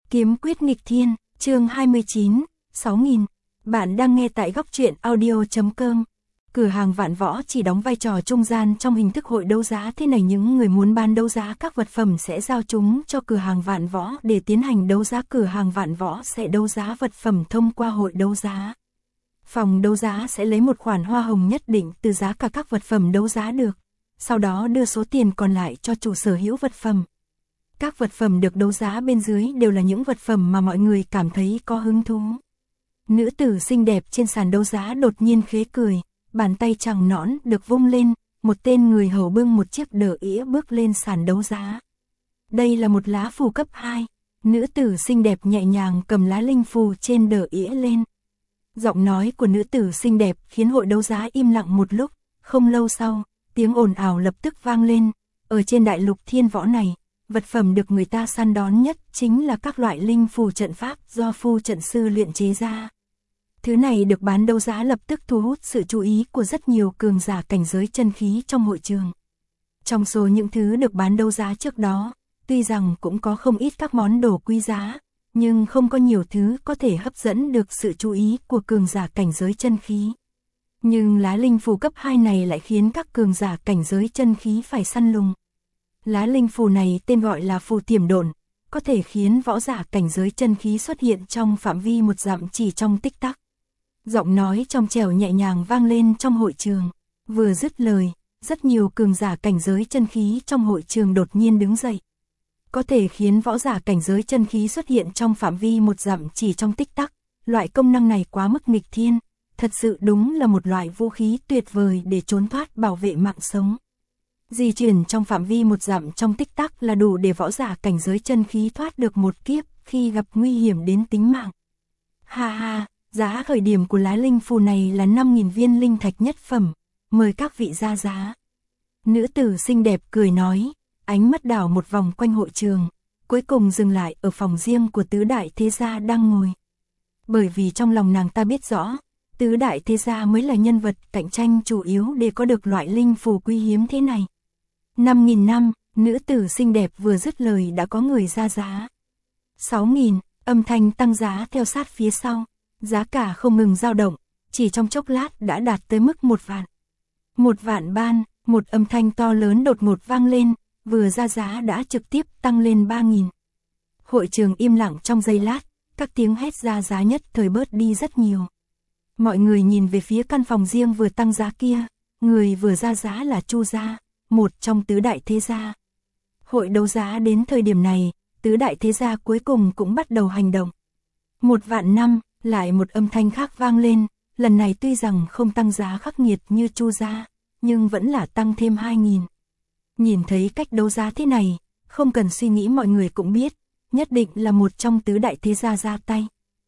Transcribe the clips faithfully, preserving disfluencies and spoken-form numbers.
Kiếm quyết nghịch thiên, chương hai mươi chín, sáu nghìn. Bạn đang nghe tại góc truyện audio chấm com. Cửa hàng Vạn Võ chỉ đóng vai trò trung gian trong hình thức hội đấu giá, thế này những người muốn bán đấu giá các vật phẩm sẽ giao chúng cho cửa hàng Vạn Võ để tiến hành đấu giá. Cửa hàng Vạn Võ sẽ đấu giá vật phẩm thông qua hội đấu giá. Phòng đấu giá sẽ lấy một khoản hoa hồng nhất định từ giá cả các vật phẩm đấu giá được, sau đó đưa số tiền còn lại cho chủ sở hữu vật phẩm. Các vật phẩm được đấu giá bên dưới đều là những vật phẩm mà mọi người cảm thấy có hứng thú. Nữ tử xinh đẹp trên sàn đấu giá đột nhiên khẽ cười, bàn tay trắng nõn được vung lên, một tên người hầu bưng một chiếc đờ ĩa bước lên sàn đấu giá. Đây là một lá phù cấp hai. Nữ tử xinh đẹp nhẹ nhàng cầm lá linh phù trên đờ ĩa lên. Giọng nói của nữ tử xinh đẹp khiến hội đấu giá im lặng một lúc. Không lâu sau, tiếng ồn ào lập tức vang lên. Ở trên đại lục thiên võ này, vật phẩm được người ta săn đón nhất chính là các loại linh phù trận pháp do phu trận sư luyện chế ra. Thứ này được bán đấu giá lập tức thu hút sự chú ý của rất nhiều cường giả cảnh giới chân khí trong hội trường. Trong số những thứ được bán đấu giá trước đó, tuy rằng cũng có không ít các món đồ quý giá, nhưng không có nhiều thứ có thể hấp dẫn được sự chú ý của cường giả cảnh giới chân khí. Nhưng lá linh phù cấp hai này lại khiến các cường giả cảnh giới chân khí phải săn lùng. Lá linh phù này tên gọi là phù tiềm độn, có thể khiến võ giả cảnh giới chân khí xuất hiện trong phạm vi một dặm chỉ trong tích tắc. Giọng nói trong trẻo nhẹ nhàng vang lên trong hội trường. Vừa dứt lời, rất nhiều cường giả cảnh giới chân khí trong hội trường đột nhiên đứng dậy. Có thể khiến võ giả cảnh giới chân khí xuất hiện trong phạm vi một dặm chỉ trong tích tắc. Loại công năng này quá mức nghịch thiên, thật sự đúng là một loại vũ khí tuyệt vời để trốn thoát bảo vệ mạng sống. Di chuyển trong phạm vi một dặm trong tích tắc là đủ để võ giả cảnh giới chân khí thoát được một kiếp khi gặp nguy hiểm đến tính mạng. Ha ha, giá khởi điểm của lá linh phù này là năm nghìn viên linh thạch nhất phẩm, mời các vị ra giá. Nữ tử xinh đẹp cười nói, ánh mắt đảo một vòng quanh hội trường, cuối cùng dừng lại ở phòng riêng của tứ đại thế gia đang ngồi. Bởi vì trong lòng nàng ta biết rõ, tứ đại thế gia mới là nhân vật cạnh tranh chủ yếu để có được loại linh phù quý hiếm thế này. năm nghìn năm, nữ tử xinh đẹp vừa dứt lời đã có người ra giá. sáu nghìn, âm thanh tăng giá theo sát phía sau, giá cả không ngừng dao động, chỉ trong chốc lát đã đạt tới mức một vạn. Một vạn ban, một âm thanh to lớn đột ngột vang lên, vừa ra giá đã trực tiếp tăng lên ba nghìn. Hội trường im lặng trong giây lát, các tiếng hét ra giá nhất thời bớt đi rất nhiều. Mọi người nhìn về phía căn phòng riêng vừa tăng giá kia, người vừa ra giá là Chu gia, một trong tứ đại thế gia. Hội đấu giá đến thời điểm này, tứ đại thế gia cuối cùng cũng bắt đầu hành động. Một vạn năm, lại một âm thanh khác vang lên, lần này tuy rằng không tăng giá khắc nghiệt như Chu gia, nhưng vẫn là tăng thêm hai nghìn. Nhìn thấy cách đấu giá thế này, không cần suy nghĩ mọi người cũng biết, nhất định là một trong tứ đại thế gia ra tay.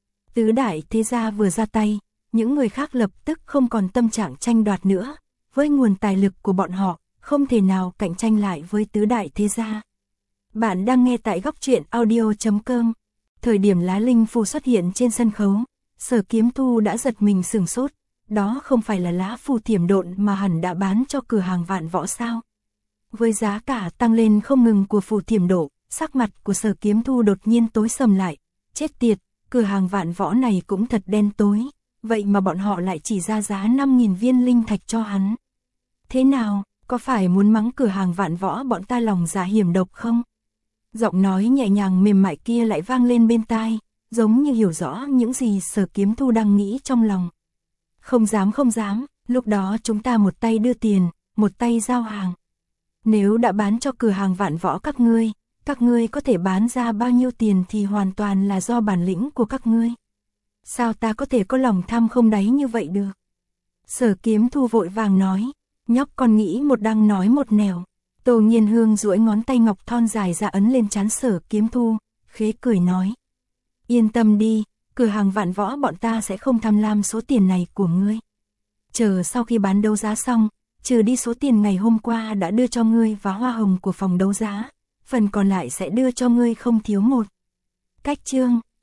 Tứ đại thế gia vừa ra tay, những người khác lập tức không còn tâm trạng tranh đoạt nữa, với nguồn tài lực của bọn họ, không thể nào cạnh tranh lại với tứ đại thế gia. Bạn đang nghe tại góc truyện audio chấm com. Thời điểm lá linh phù xuất hiện trên sân khấu, Sở Kiếm Thu đã giật mình sửng sốt, đó không phải là lá phù tiềm độn mà hẳn đã bán cho cửa hàng Vạn Võ sao? Với giá cả tăng lên không ngừng của phù tiềm độ, sắc mặt của Sở Kiếm Thu đột nhiên tối sầm lại, chết tiệt, cửa hàng Vạn Võ này cũng thật đen tối, vậy mà bọn họ lại chỉ ra giá năm nghìn viên linh thạch cho hắn. Thế nào, có phải muốn mắng cửa hàng Vạn Võ bọn ta lòng dạ hiểm độc không? Giọng nói nhẹ nhàng mềm mại kia lại vang lên bên tai, giống như hiểu rõ những gì Sở Kiếm Thu đang nghĩ trong lòng. Không dám không dám, lúc đó chúng ta một tay đưa tiền, một tay giao hàng. Nếu đã bán cho cửa hàng Vạn Võ các ngươi, các ngươi có thể bán ra bao nhiêu tiền thì hoàn toàn là do bản lĩnh của các ngươi. Sao ta có thể có lòng tham không đáy như vậy được? Sở Kiếm Thu vội vàng nói, nhóc con nghĩ một đằng nói một nẻo. Tô Nhiên Hương duỗi ngón tay ngọc thon dài ra ấn lên trán Sở Kiếm Thu, khẽ cười nói. Yên tâm đi, cửa hàng Vạn Võ bọn ta sẽ không tham lam số tiền này của ngươi. Chờ sau khi bán đấu giá xong, trừ đi số tiền ngày hôm qua đã đưa cho ngươi và hoa hồng của phòng đấu giá, phần còn lại sẽ đưa cho ngươi không thiếu một. Cách chương